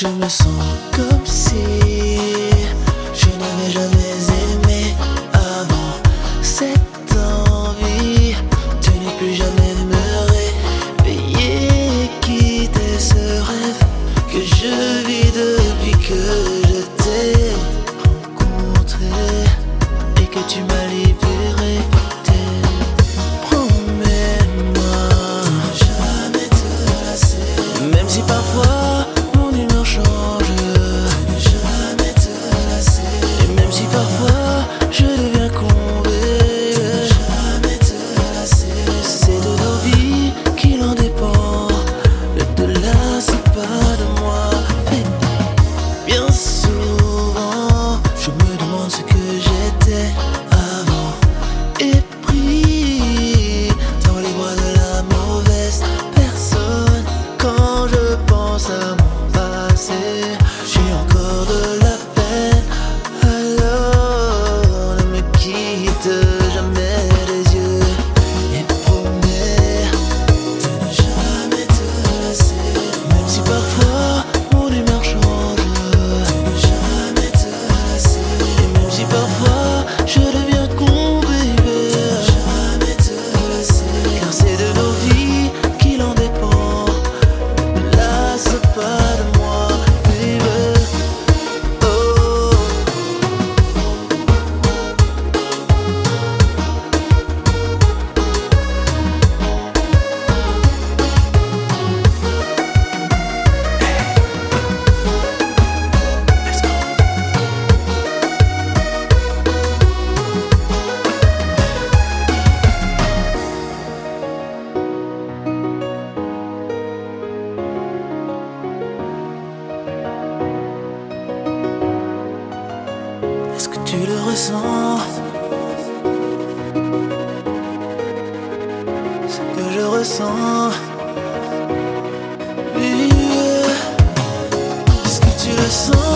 Je me sens comme si je n'avais jamais aimé avant. Cette envie, tu n'es plus jamais de me réveiller, quitter ce rêve que je vis depuis que je t'ai rencontré et que tu m'as libéré. Promets-moi de jamais te lasser, même si parfois mon humeur change. De ne jamais te lasser, et même si parfois je deviens comblé. De ne jamais te lasser, c'est de nos vies qu'il en dépend. Ne te lasse pas de moi. Bien souvent, je me demande ce que j'étais avant, et pris dans les bras de la mauvaise personne. Quand je pense à mon passé, j'ai encore de la peine. Alors ne me quitte jamais des yeux et promets de ne jamais te lasser, même si parfois mon humeur change. De ne jamais te lasser, et même si parfois je deviens con, baby. De ne jamais te lasser, car c'est de nos vies qu'il en dépend. Ne te lasse pas de moi, baby. Oh. Let's go. Est-ce que tu le ressens? Ce que je ressens. Oui. Est-ce que tu le sens?